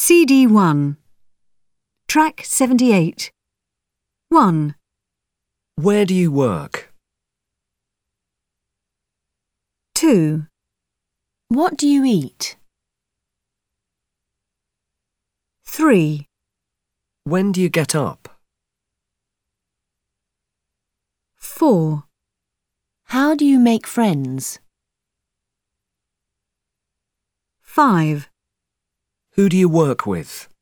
CD1. Track 78. 1, Where do you work? 2, What do you eat? 3, When do you get up? 4, How do you make friends? 5, Who do you work with?